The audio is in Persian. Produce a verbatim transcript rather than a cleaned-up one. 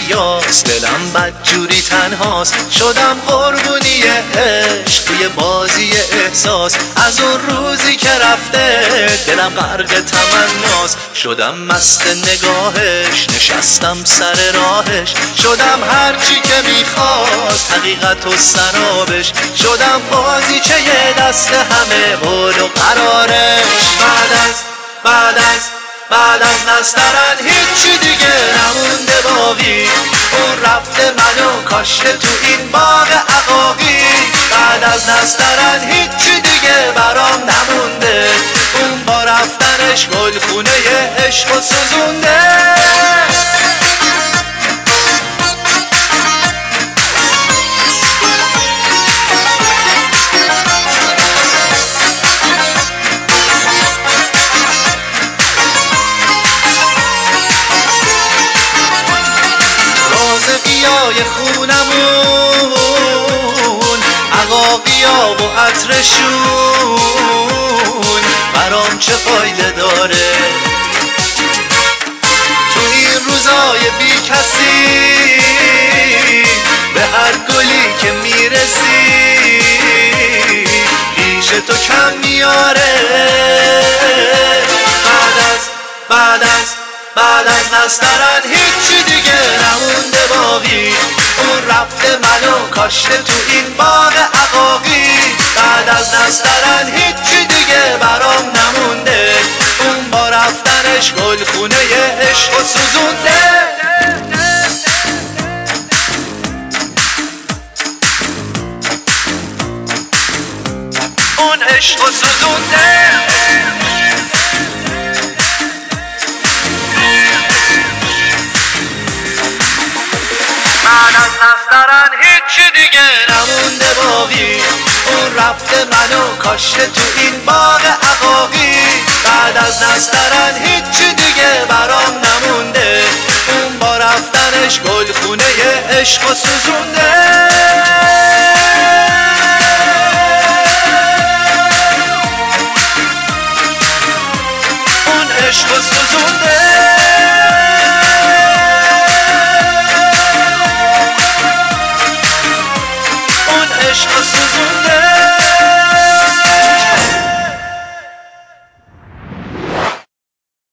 دریاست، دلم بدجوری تنهاست، شدم قربونی عشق توی بازی احساس. از اون روزی که رفته دلم غرق تمناست، شدم مست نگاهش، نشستم سر راهش، شدم هرچی که میخواست حقیقت و سرابش، شدم بازیچه یه دست همه قول و قرارش. بعد از بعد از بعد از نسترن هیچی دیگه نمونده باقی، اون رفته منو کاشته تو این باغ عقاقی. بعد از نسترن هیچی دیگه برام نمونده، اون با رفتنش گلخونه عشق و سوزونده. رازقیای خونمون، عقاقیا و عطرشون، برام چه فایده داره تو این روزای بی کسی؟ به هر گلی که میرسی ریش تو کم میاره. بعد از بعد از بعد از نسترن هیچی دیگه نمونده باقی، اون رفته منو کاشته تو این باغ عقاقی. بعد از نسترن هیچی دیگه برام نمونده، اون با رفتنش گلخونه عشق و سوزونده. اون عشق و سوزونده. بعد از نسترن هیچی دیگه نمونده باقی، اون رفته منو کاشته تو این باغ عقاقی. بعد از نسترن هیچی دیگه برام نمونده، اون با رفتنش گلخونه عشق و سوزونده. اون عشق و سوزونده. عشق و سوزونده.